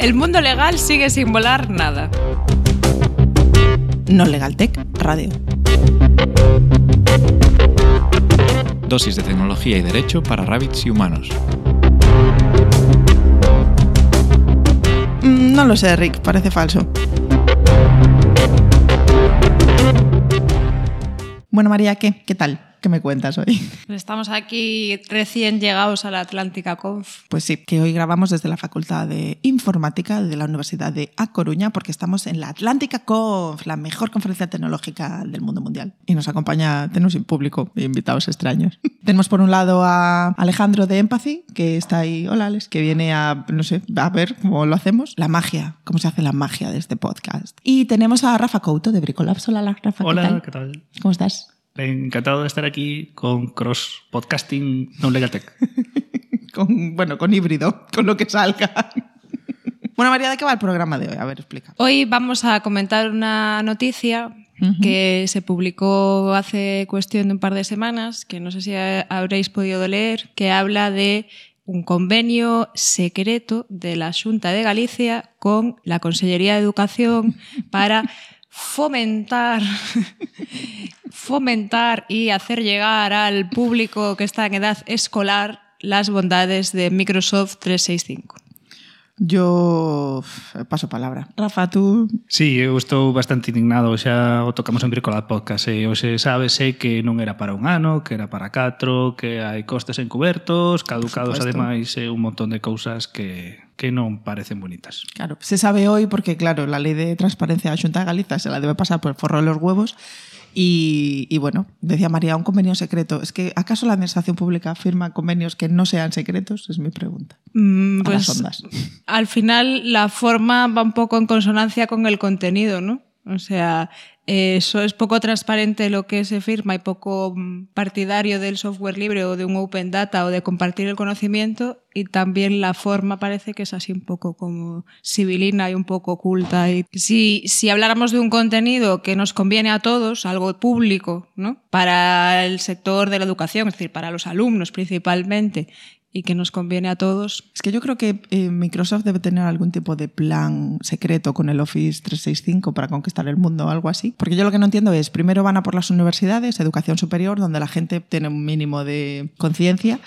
El mundo legal sigue sin volar nada. No Legal Tech Radio. Dosis de tecnología y derecho para rabbits y humanos. No lo sé, Rick, parece falso. Bueno, María, ¿qué tal? ¿Qué me cuentas hoy? Estamos aquí recién llegados a la Atlántica Conf. Pues sí, que hoy grabamos desde la Facultad de Informática de la Universidad de A Coruña porque estamos en la Atlántica Conf, la mejor conferencia tecnológica del mundo mundial. Y nos acompaña, tenemos público e invitados extraños. Tenemos por un lado a Alejandro de Empathy, que está ahí, hola Alex, que viene a, no sé, a ver cómo lo hacemos. La magia, cómo se hace la magia de este podcast. Y tenemos a Rafa Couto de Bricolabs. Hola Rafa, hola, ¿qué tal? ¿Cómo estás? Encantado de estar aquí con Cross Podcasting No Legal Tech. con híbrido, con lo que salga. Bueno, María, ¿de qué va el programa de hoy? A ver, explica. Hoy vamos a comentar una noticia que se publicó hace cuestión de un par de semanas, que no sé si habréis podido leer, que habla de un convenio secreto de la Xunta de Galicia con la Consellería de Educación para fomentar y hacer llegar al público que está en edad escolar las bondades de Microsoft 365. Yo paso palabra. Rafa, tú... Sí, eu estou bastante indignado, xa o tocamos en Bricolab Podcast, e hoxe sábese que non era para un ano, que era para 4, que hai costes encubertos, caducados ademais, e un montón de cousas que non parecen bonitas. Claro, se sabe hoy porque, claro, la lei de transparencia da Xunta de Galicia se la debe pasar por el forro de los huevos. Y bueno, decía María, un convenio secreto. ¿Es que acaso la administración pública firma convenios que no sean secretos? Es mi pregunta. Pues, las ondas. Al final la forma va un poco en consonancia con el contenido, ¿no? O sea, eso es poco transparente lo que se firma y poco partidario del software libre o de un open data o de compartir el conocimiento, y también la forma parece que es así un poco como sibilina y un poco oculta. Y si habláramos de un contenido que nos conviene a todos, algo público, ¿no? Para el sector de la educación, es decir, para los alumnos principalmente, y que nos conviene a todos. Es que yo creo que Microsoft debe tener algún tipo de plan secreto con el Office 365 para conquistar el mundo o algo así. Porque yo lo que no entiendo es, primero van a por las universidades, educación superior, donde la gente tiene un mínimo de conciencia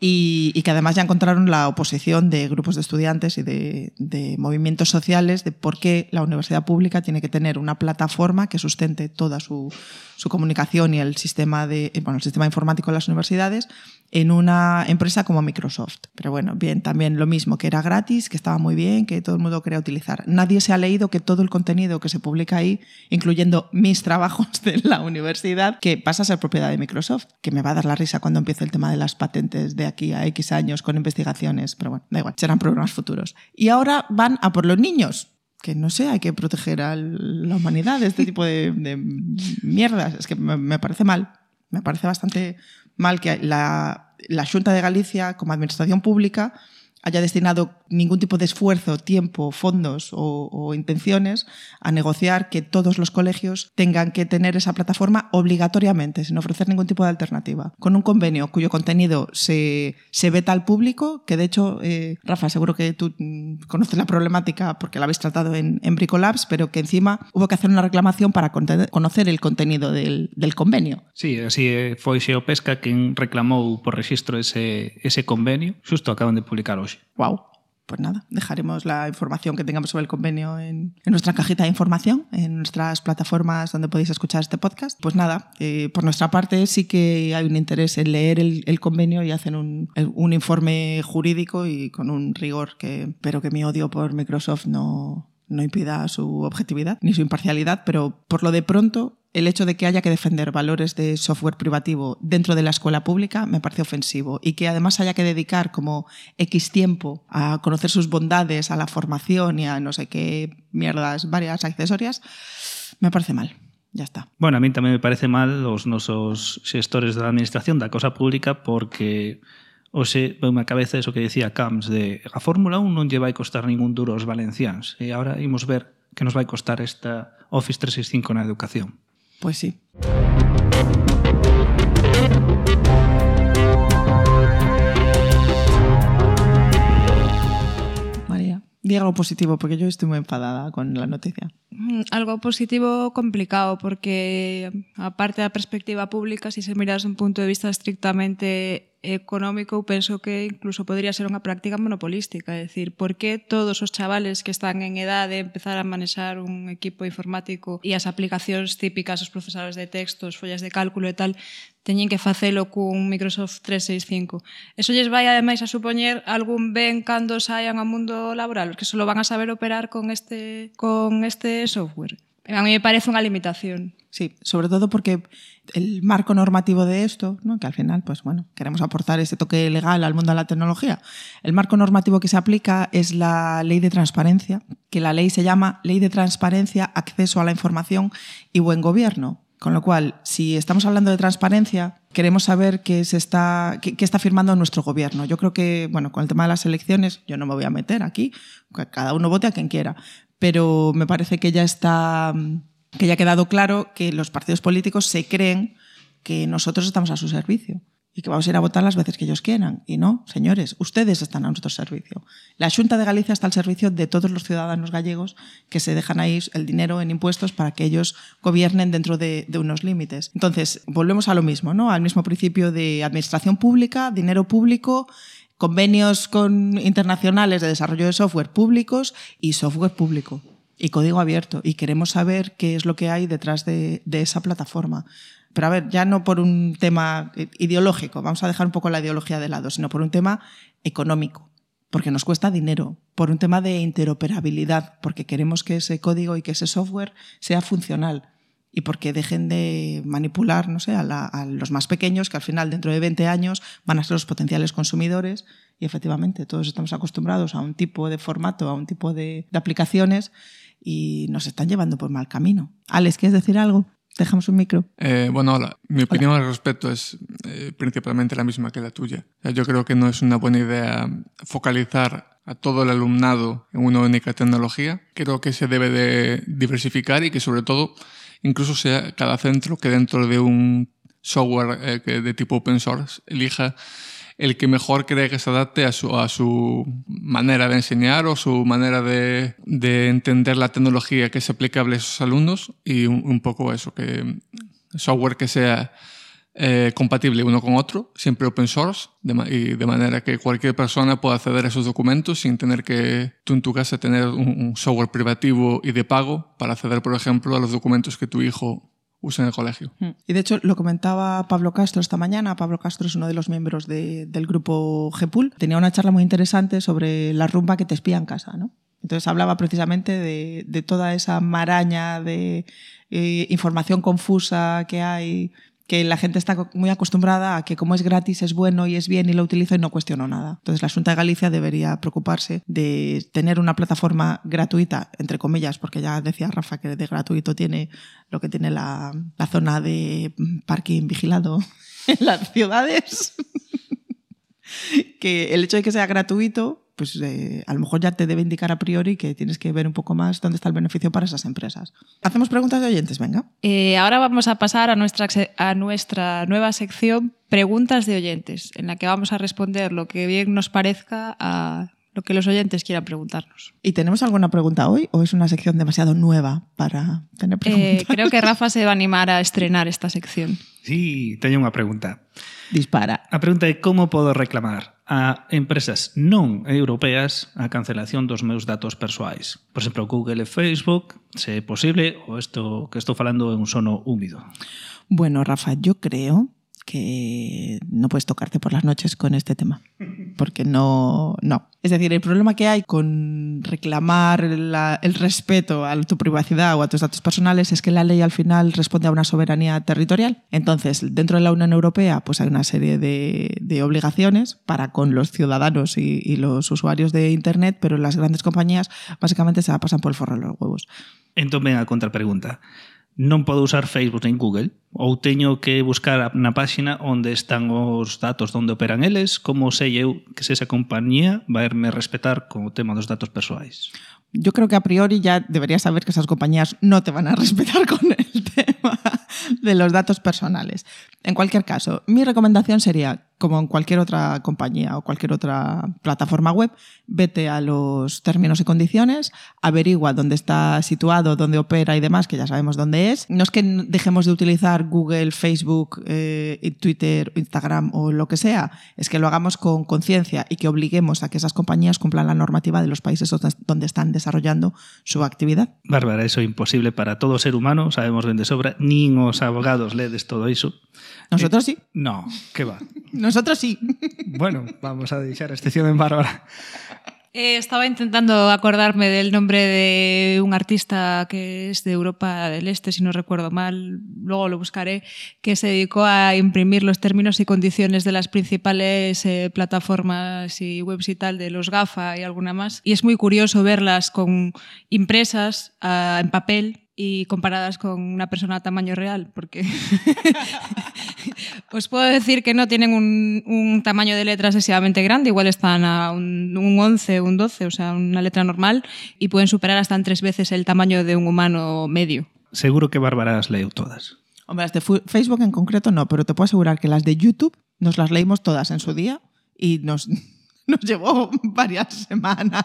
y que además ya encontraron la oposición de grupos de estudiantes y de movimientos sociales de por qué la universidad pública tiene que tener una plataforma que sustente toda su comunicación y el sistema informático de las universidades en una empresa como Microsoft. Pero bueno, bien, también lo mismo, que era gratis, que estaba muy bien, que todo el mundo quería utilizar. Nadie se ha leído que todo el contenido que se publica ahí, incluyendo mis trabajos de la universidad, que pasa a ser propiedad de Microsoft, que me va a dar la risa cuando empiece el tema de las patentes de aquí a X años con investigaciones, pero bueno, da igual, serán programas futuros. Y ahora van a por los niños, que no sé, hay que proteger a la humanidad de este tipo de mierdas. Es que me parece mal, me parece bastante mal que la Xunta de Galicia, como administración pública, haya destinado ningún tipo de esfuerzo, tiempo, fondos o intenciones a negociar que todos los colegios tengan que tener esa plataforma obligatoriamente, sin ofrecer ningún tipo de alternativa. Con un convenio cuyo contenido se veta al público, que de hecho, Rafa, seguro que tú conoces la problemática porque la habéis tratado en Bricolabs, pero que encima hubo que hacer una reclamación para conocer el contenido del convenio. Sí, así foi Xeopesca quen reclamou por rexistro ese convenio. Xusto acaban de publicar hoxe. Wow. Pues nada, dejaremos la información que tengamos sobre el convenio en nuestra cajita de información, en nuestras plataformas donde podéis escuchar este podcast. Pues nada, por nuestra parte sí que hay un interés en leer el convenio y hacen un informe jurídico y con un rigor pero que mi odio por Microsoft no impida su objetividad ni su imparcialidad, pero por lo de pronto el hecho de que haya que defender valores de software privativo dentro de la escuela pública me parece ofensivo, y que además haya que dedicar como X tiempo a conocer sus bondades, a la formación y a no sé qué mierdas varias accesorias, me parece mal. Ya está. Bueno, a mí tamén me parece mal os nosos xestores da administración da cosa pública, porque hoxe veu na cabeza eso que decía Camps de a Fórmula 1 non lle vai costar ningún duro aos valenciáns, e agora imos ver que nos vai costar esta Office 365 na educación. Pues sí. Di algo positivo, porque yo estoy muy enfadada con la noticia. Algo positivo complicado, porque aparte da perspectiva pública, se miras un punto de vista estrictamente económico, penso que incluso podría ser unha práctica monopolística, é dicir, por que todos os chavales que están en edad de empezar a manexar un equipo informático e as aplicacións típicas, os procesadores de textos, follas de cálculo e tal, teñen que facelo cun Microsoft 365. Eso lles vai ademais a supoñer algún ben cando saian ao mundo laboral, que só van a saber operar con este software. A mí me parece unha limitación. Sí, sobre todo porque el marco normativo de esto, ¿no? Que al final, pues bueno, queremos aportar ese toque legal al mundo de la tecnología. El marco normativo que se aplica es la Ley de Transparencia, que la ley se llama Ley de Transparencia, Acceso a la Información y Buen Gobierno. Con lo cual, si estamos hablando de transparencia, queremos saber qué está firmando nuestro gobierno. Yo creo que, bueno, con el tema de las elecciones, yo no me voy a meter aquí, cada uno vote a quien quiera, pero me parece que ya ha quedado claro que los partidos políticos se creen que nosotros estamos a su servicio y que vamos a ir a votar las veces que ellos quieran. Y no, señores, ustedes están a nuestro servicio. La Xunta de Galicia está al servicio de todos los ciudadanos gallegos que se dejan ahí el dinero en impuestos para que ellos gobiernen dentro de unos límites. Entonces, volvemos a lo mismo, ¿no? Al mismo principio de administración pública, dinero público, convenios internacionales de desarrollo de software públicos y software público y código abierto. Y queremos saber qué es lo que hay detrás de esa plataforma. Pero a ver, ya no por un tema ideológico, vamos a dejar un poco la ideología de lado, sino por un tema económico, porque nos cuesta dinero, por un tema de interoperabilidad, porque queremos que ese código y que ese software sea funcional y porque dejen de manipular, no sé, a los más pequeños, que al final dentro de 20 años van a ser los potenciales consumidores y efectivamente todos estamos acostumbrados a un tipo de formato, a un tipo de aplicaciones y nos están llevando por mal camino. Alex, ¿quieres decir algo? Dejamos un micro. Bueno, hola. Mi opinión al respecto es principalmente la misma que la tuya. Yo creo que no es una buena idea focalizar a todo el alumnado en una única tecnología. Creo que se debe de diversificar y que sobre todo incluso sea cada centro que dentro de un software de tipo open source elija el que mejor cree que se adapte a su manera de enseñar o su manera de entender la tecnología que es aplicable a esos alumnos y un poco eso, que software que sea compatible uno con otro, siempre open source, y de manera que cualquier persona pueda acceder a esos documentos sin tener que tú en tu casa tener un software privativo y de pago para acceder, por ejemplo, a los documentos que tu hijo usa en el colegio. Y de hecho lo comentaba Pablo Castro esta mañana. Pablo Castro es uno de los miembros del grupo GPUL. Tenía una charla muy interesante sobre la rumba que te espía en casa, ¿no? Entonces hablaba precisamente de toda esa maraña de información confusa que hay, que la gente está muy acostumbrada a que como es gratis es bueno y es bien y lo utilizo y no cuestiono nada. Entonces la Xunta de Galicia debería preocuparse de tener una plataforma gratuita, entre comillas, porque ya decía Rafa que de gratuito tiene lo que tiene la zona de parking vigilado en las ciudades. Que el hecho de que sea gratuito, pues a lo mejor ya te debe indicar a priori que tienes que ver un poco más dónde está el beneficio para esas empresas. Hacemos preguntas de oyentes, venga. Ahora vamos a pasar a nuestra nueva sección Preguntas de oyentes, en la que vamos a responder lo que bien nos parezca a lo que los oyentes quieran preguntarnos. ¿Y tenemos alguna pregunta hoy o es una sección demasiado nueva para tener preguntas? Creo que Rafa se va a animar a estrenar esta sección. Sí, teño unha pregunta. Dispara. A pregunta é como podo reclamar a empresas non europeas a cancelación dos meus datos persoais. Por exemplo, Google e Facebook, se é posible, ou isto que estou falando é un sono húmido. Bueno, Rafa, yo creo que no puedes tocarte por las noches con este tema, porque no. Es decir, el problema que hay con reclamar el respeto a tu privacidad o a tus datos personales es que la ley al final responde a una soberanía territorial. Entonces, dentro de la Unión Europea pues hay una serie de obligaciones para con los ciudadanos y los usuarios de Internet, pero las grandes compañías básicamente se la pasan por el forro de los huevos. Entón ven a contrapregunta. Non podo usar Facebook en Google ou teño que buscar na páxina onde están os datos onde operan eles, como sei eu que se esa compañía vai me respetar con o tema dos datos persoais? Yo creo que a priori ya deberías saber que esas compañías no te van a respetar con el tema de los datos personales. En cualquier caso, mi recomendación sería como en cualquier otra compañía o cualquier otra plataforma web, vete a los términos y condiciones, averigua dónde está situado, dónde opera y demás, que ya sabemos dónde es. No es que dejemos de utilizar Google, Facebook, Twitter, Instagram o lo que sea, es que lo hagamos con conciencia y que obliguemos a que esas compañías cumplan la normativa de los países donde están desarrollando su actividad. Bárbara, eso é imposible para todo ser humano, sabemos ben de sobra, nin os abogados ledes todo iso. Nosotros sí. No, que va. Nosotros sí. Bueno, vamos a deixar a excepción en Bárbara. Estaba intentando acordarme del nombre de un artista que es de Europa del Este, si no recuerdo mal, luego lo buscaré, que se dedicó a imprimir los términos y condiciones de las principales plataformas y webs y tal, de los GAFA y alguna más. Y es muy curioso verlas con impresas en papel y comparadas con una persona a tamaño real, porque os puedo decir que no tienen un tamaño de letra excesivamente grande, igual están a un 11, un 12, o sea, una letra normal, y pueden superar hasta en 3 veces el tamaño de un humano medio. Seguro que Bárbara las leu todas. Hombre, las de Facebook en concreto no, pero te puedo asegurar que las de YouTube nos las leímos todas en su día y nos llevó varias semanas.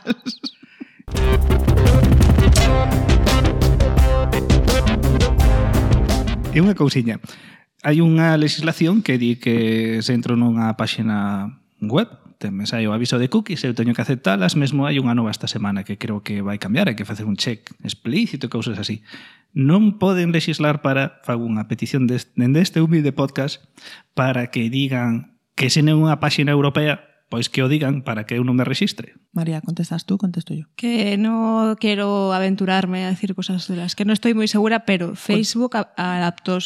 E unha cousiña. Hai unha legislación que di que se entro nunha páxina web, me sai o aviso de cookies, eu teño que aceptalas, mesmo hai unha nova esta semana que creo que vai cambiar, hai que facer un check explícito e cousas así. Non poden legislar para, fago unha petición dende este humilde podcast, para que digan que se non é unha páxina europea, pois que o digan para que eu non me rexistre. María, ¿contestas tú? Contesto yo. Que no quiero aventurarme a decir cosas de las que no estoy muy segura, pero Facebook adaptó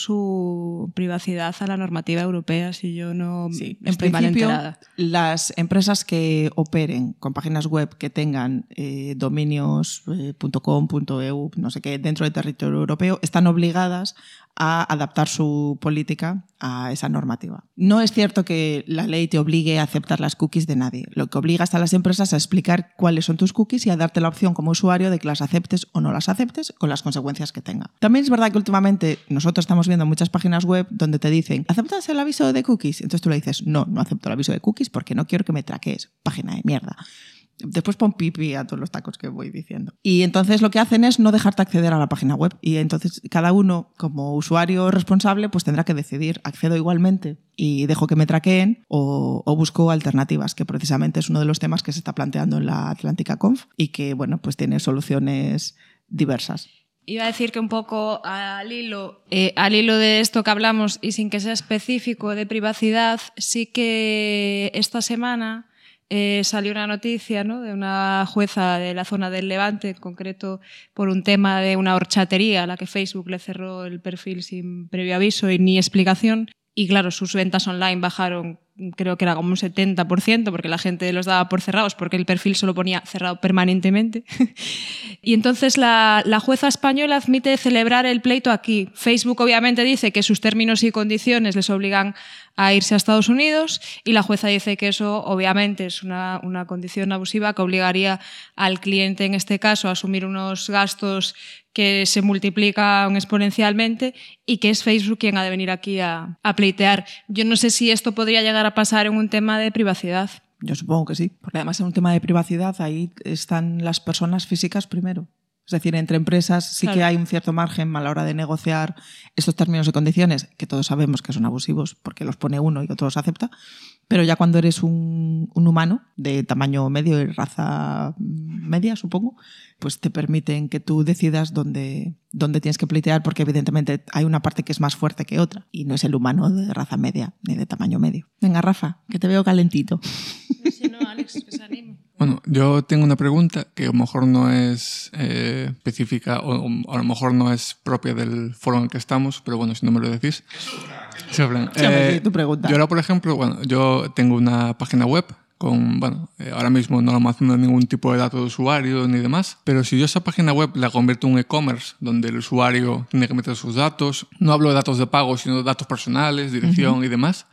su privacidad a la normativa europea, si yo no estoy mal enterada. Las empresas que operen con páginas web que tengan dominios .com, .eu, no sé qué, dentro del territorio europeo, están obligadas a adaptar su política a esa normativa. No es cierto que la ley te obligue a aceptar las cookies de nadie. Lo que obliga a las empresas a explicar cuáles son tus cookies y a darte la opción como usuario de que las aceptes o no las aceptes con las consecuencias que tenga. También es verdad que últimamente nosotros estamos viendo muchas páginas web donde te dicen ¿aceptas el aviso de cookies? Entonces tú le dices no acepto el aviso de cookies porque no quiero que me traquees. Página de mierda. Después pon pipi a todos los tacos que voy diciendo. Y entonces lo que hacen es no dejarte acceder a la página web. Y entonces cada uno, como usuario responsable, pues tendrá que decidir, accedo igualmente y dejo que me traqueen o busco alternativas, que precisamente es uno de los temas que se está planteando en la Atlántica Conf y que, bueno, pues tiene soluciones diversas. Iba a decir que un poco al hilo de esto que hablamos y sin que sea específico de privacidad, sí que esta semana salió una noticia, ¿no?, de una jueza de la zona del Levante, en concreto por un tema de una horchatería a la que Facebook le cerró el perfil sin previo aviso y ni explicación. Y claro, sus ventas online bajaron, creo que era como un 70%, porque la gente los daba por cerrados, porque el perfil solo ponía cerrado permanentemente. Y entonces la jueza española admite celebrar el pleito aquí. Facebook obviamente dice que sus términos y condiciones les obligan a irse a Estados Unidos y la jueza dice que eso obviamente es una condición abusiva que obligaría al cliente, en este caso, a asumir unos gastos que se multiplican exponencialmente y que es Facebook quien ha de venir aquí a pleitear. Yo no sé si esto podría llegar a pasar en un tema de privacidad. Yo supongo que sí, porque además en un tema de privacidad ahí están las personas físicas primero. Es decir, entre empresas sí que hay un cierto margen a la hora de negociar estos términos y condiciones, que todos sabemos que son abusivos porque los pone uno y otro los acepta, pero ya cuando eres un humano de tamaño medio y raza media, supongo, pues te permiten que tú decidas dónde tienes que pleitear, porque evidentemente hay una parte que es más fuerte que otra y no es el humano de raza media ni de tamaño medio. Venga, Rafa, que te veo calentito. Si no, Alex, que se anime. Bueno, yo tengo una pregunta que a lo mejor no es específica o a lo mejor no es propia del foro en el que estamos, pero bueno, si no me lo decís. Sí, tu pregunta. Yo ahora, por ejemplo, bueno, yo tengo una página web con, bueno, ahora mismo no almaceno ningún tipo de dato de usuario ni demás, pero si yo esa página web la convierto en un e-commerce donde el usuario tiene que meter sus datos, no hablo de datos de pago, sino de datos personales, dirección y demás,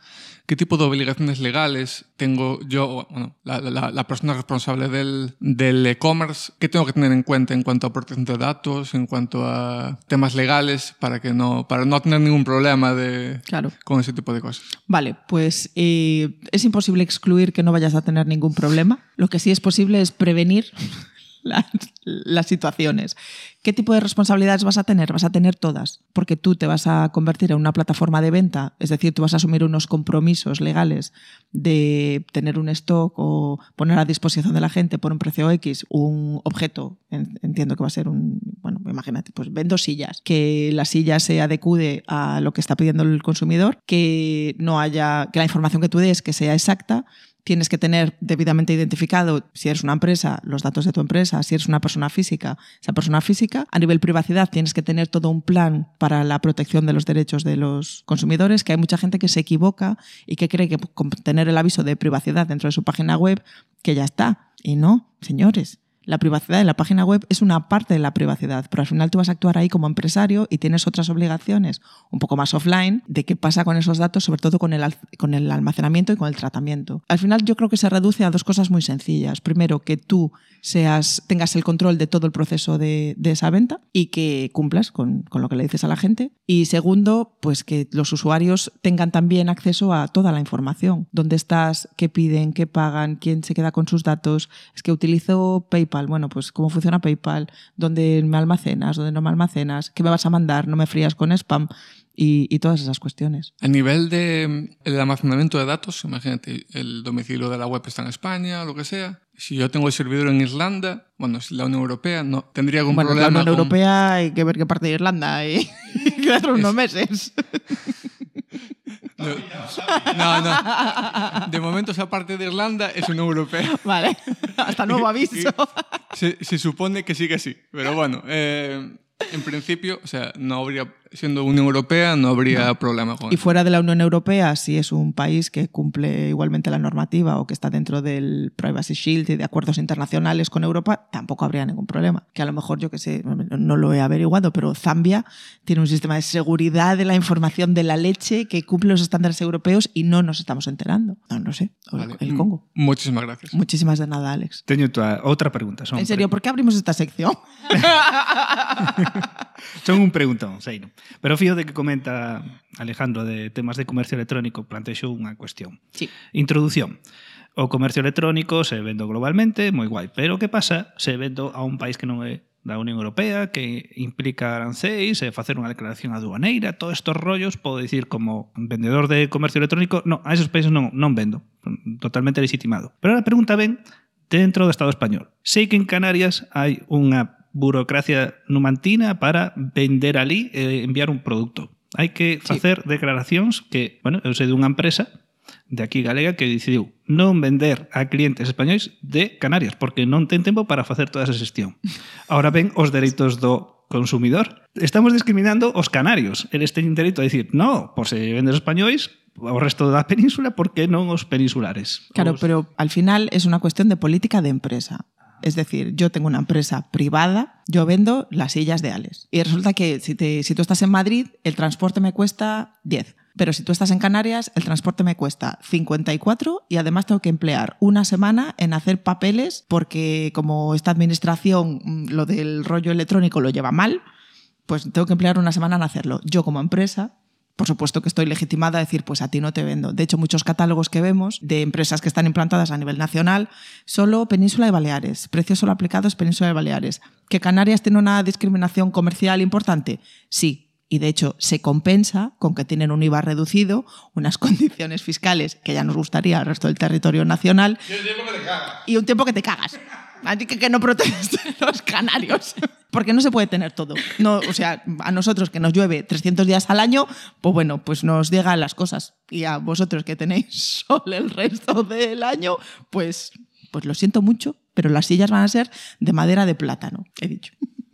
¿Qué tipo de obligaciones legales tengo yo, bueno, la persona responsable del e-commerce? ¿Qué tengo que tener en cuenta en cuanto a protección de datos, en cuanto a temas legales, para no tener ningún problema con ese tipo de cosas? Vale, pues es imposible excluir que no vayas a tener ningún problema. Lo que sí es posible es prevenir las situaciones. ¿Qué tipo de responsabilidades vas a tener? Vas a tener todas, porque tú te vas a convertir en una plataforma de venta, es decir, tú vas a asumir unos compromisos legales de tener un stock o poner a disposición de la gente por un precio X un objeto, entiendo que va a ser bueno, imagínate, pues vendo sillas, que la silla se adecue a lo que está pidiendo el consumidor, que la información que tú des que sea exacta. Tienes que tener debidamente identificado, si eres una empresa, los datos de tu empresa, si eres una persona física, esa persona física. A nivel privacidad tienes que tener todo un plan para la protección de los derechos de los consumidores, que hay mucha gente que se equivoca y que cree que con tener el aviso de privacidad dentro de su página web, que ya está. Y no, señores. La privacidad de la página web es una parte de la privacidad, pero al final tú vas a actuar ahí como empresario y tienes otras obligaciones un poco más offline de qué pasa con esos datos, sobre todo con el almacenamiento y con el tratamiento. Al final yo creo que se reduce a dos cosas muy sencillas. Primero, que tú tengas el control de todo el proceso de esa venta y que cumplas con lo que le dices a la gente. Y segundo, pues que los usuarios tengan también acceso a toda la información. ¿Dónde estás? ¿Qué piden? ¿Qué pagan? ¿Quién se queda con sus datos? Es que utilizo PayPal. Bueno, pues cómo funciona PayPal, dónde me almacenas, dónde no me almacenas, qué me vas a mandar, no me frías con spam y todas esas cuestiones. A nivel del almacenamiento de datos, imagínate, el domicilio de la web está en España, lo que sea. Si yo tengo el servidor en Irlanda, bueno, si la Unión Europea, no tendría algún problema. La Unión Europea hay que ver qué parte de Irlanda y quedar unos meses. No. De momento esa parte de Irlanda es Unión Europea. Vale, hasta nuevo aviso. Se supone que sigue así, pero bueno, en principio, o sea, no habría, siendo Unión Europea, no habría problema con eso. Y fuera de la Unión Europea, si es un país que cumple igualmente la normativa o que está dentro del Privacy Shield y de acuerdos internacionales con Europa, tampoco habría ningún problema. Que a lo mejor, yo que sé, no lo he averiguado, pero Zambia tiene un sistema de seguridad de la información de la leche que cumple los estándares europeos y no nos estamos enterando. No sé, vale. El Congo. Muchísimas gracias. Muchísimas de nada, Alex. Teño outra pregunta. En serio, ¿por qué abrimos esta sección? Son un preguntón, sei, non? Pero fío de que comenta Alejandro de temas de comercio electrónico, plantexo unha cuestión. Sí. Introducción. O comercio electrónico se vendo globalmente, moi guai, pero que pasa se vendo a un país que non é da Unión Europea, que implica arancéis, facer unha declaración aduaneira, todos estos rollos, podo dicir como vendedor de comercio electrónico, no, a esos países non vendo, totalmente legitimado. Pero a pregunta ven dentro do Estado español. Sei que en Canarias hai unha burocracia numantina para vender ali e enviar un produto. Hai que facer declaracións que, bueno, eu sei dunha empresa de aquí galega que decidiu non vender a clientes españois de Canarias porque non ten tempo para facer toda esa xestión. Ahora ven os dereitos do consumidor. Estamos discriminando os canarios. Eles teñen dereito a dicir, no, por se vendes españois, o resto da península, por que non os peninsulares? Claro, pero al final es una cuestión de política de empresa. Es decir, yo tengo una empresa privada, yo vendo las sillas de Alex. Y resulta que si tú estás en Madrid, el transporte me cuesta 10. Pero si tú estás en Canarias, el transporte me cuesta 54 y además tengo que emplear una semana en hacer papeles porque como esta administración lo del rollo electrónico lo lleva mal, pues tengo que emplear una semana en hacerlo. Yo como empresa, por supuesto que estoy legitimada a decir, pues a ti no te vendo. De hecho, muchos catálogos que vemos de empresas que están implantadas a nivel nacional, solo Península de Baleares, precios solo aplicados Península de Baleares. ¿Que Canarias tiene una discriminación comercial importante? Sí. Y de hecho se compensa con que tienen un IVA reducido, unas condiciones fiscales que ya nos gustaría al resto del territorio nacional. Y un tiempo que te cagas. Y un tiempo que te cagas. Así que no proteges los canarios. Porque no se puede tener todo. No, o sea, a nosotros que nos llueve 300 días al año, pues bueno, pues nos llegan las cosas. Y a vosotros que tenéis sol el resto del año, pues lo siento mucho, pero las sillas van a ser de madera de plátano, he dicho.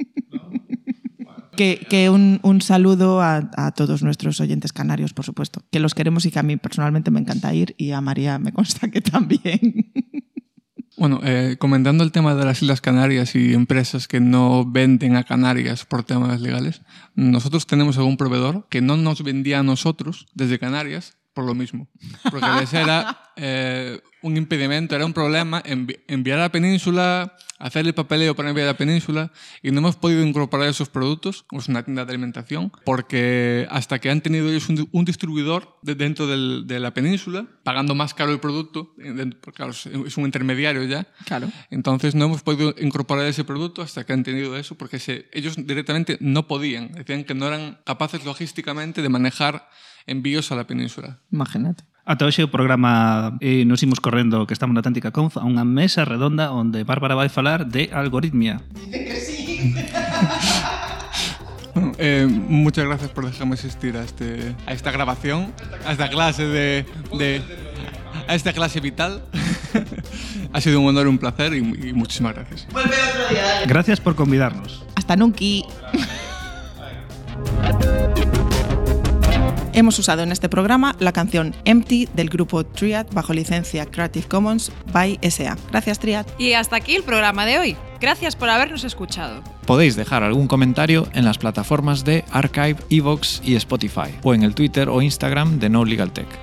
Que un saludo a todos nuestros oyentes canarios, por supuesto, que los queremos y que a mí personalmente me encanta ir y a María me consta que también. Bueno, comentando el tema de las Islas Canarias y empresas que no venden a Canarias por temas legales, nosotros tenemos algún proveedor que no nos vendía a nosotros desde Canarias, por lo mismo. Porque les era un impedimento, era un problema enviar a la península, hacer el papeleo para enviar a la península, y no hemos podido incorporar esos productos, es una tienda de alimentación, porque hasta que han tenido ellos un distribuidor dentro de la península, pagando más caro el producto, porque claro, es un intermediario ya. Claro. Entonces no hemos podido incorporar ese producto hasta que han tenido eso, porque ellos directamente no podían, decían que no eran capaces logísticamente de manejar envíos a la península. Imagínate. Ata hoxe o programa nos imos correndo que estamos na Atlántica Conf a unha mesa redonda onde Bárbara vai falar de algoritmia. Dice que sí. Bueno, muchas gracias por dejarme asistir a esta grabación, a esta clase a esta clase vital. Ha sido un honor y un placer y muchísimas gracias. Vuelve otro día. Gracias por convidarnos. Hasta nunca. Hemos usado en este programa la canción Empty del grupo Triad bajo licencia Creative Commons by SA. Gracias, Triad. Y hasta aquí el programa de hoy. Gracias por habernos escuchado. Podéis dejar algún comentario en las plataformas de Archive, Evox y Spotify, o en el Twitter o Instagram de No Legal Tech.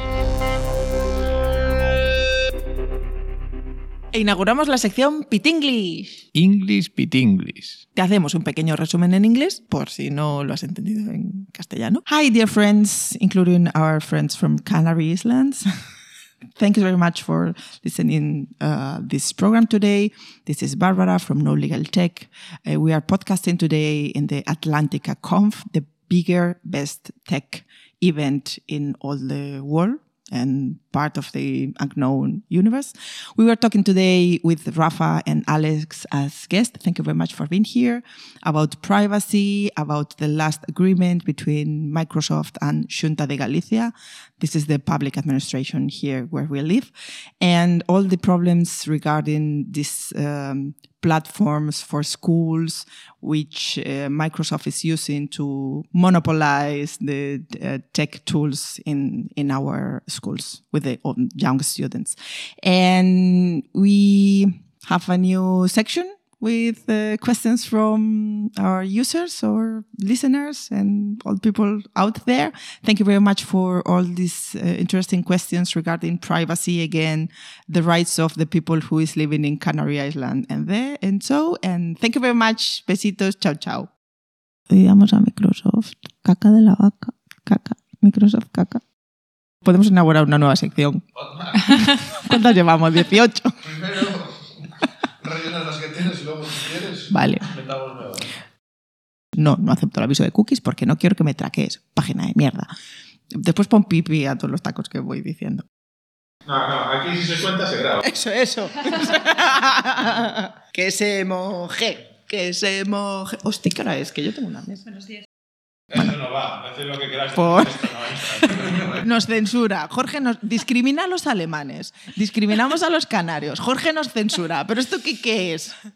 E inauguramos la sección Pitinglish. English Pitinglish. Te hacemos un pequeño resumen en inglés, por si no lo has entendido en castellano. Hi, dear friends, including our friends from Canary Islands. Thank you very much for listening this program today. This is Barbara from No Legal Tech. We are podcasting today in the Atlantica Conf, the bigger, best tech event in all the world and part of the unknown universe. We were talking today with Rafa and Alex as guests. Thank you very much for being here. About privacy, about the last agreement between Microsoft and Xunta de Galicia. This is the public administration here where we live. And all the problems regarding these platforms for schools, which Microsoft is using to monopolize the tech tools in our schools with the young students. And we have a new section with questions from our users or listeners and all people out there. Thank you very much for all these interesting questions regarding privacy, again, the rights of the people who is living in Canary Island and thank you very much. Besitos. Chao, chao. Digamos a Microsoft, caca de la vaca, caca, Microsoft caca. Podemos inaugurar una nueva sección. ¿Cuántas llevamos? 18. Primero rellenas las que tienes y luego si quieres vale. metamos nuevas. No acepto el aviso de cookies porque no quiero que me traquees. Página de mierda. Después pon pipi a todos los tacos que voy diciendo. No, aquí si se cuenta se graba. Eso. Que se moje. Hostia, ¿qué hora es? Que yo tengo una mesa. Buenos días. Bueno. Eso no va, haced lo que queráis. Esto no entra. Nos censura. Jorge nos discrimina a los alemanes. Discriminamos a los canarios. Jorge nos censura. ¿Pero esto qué es?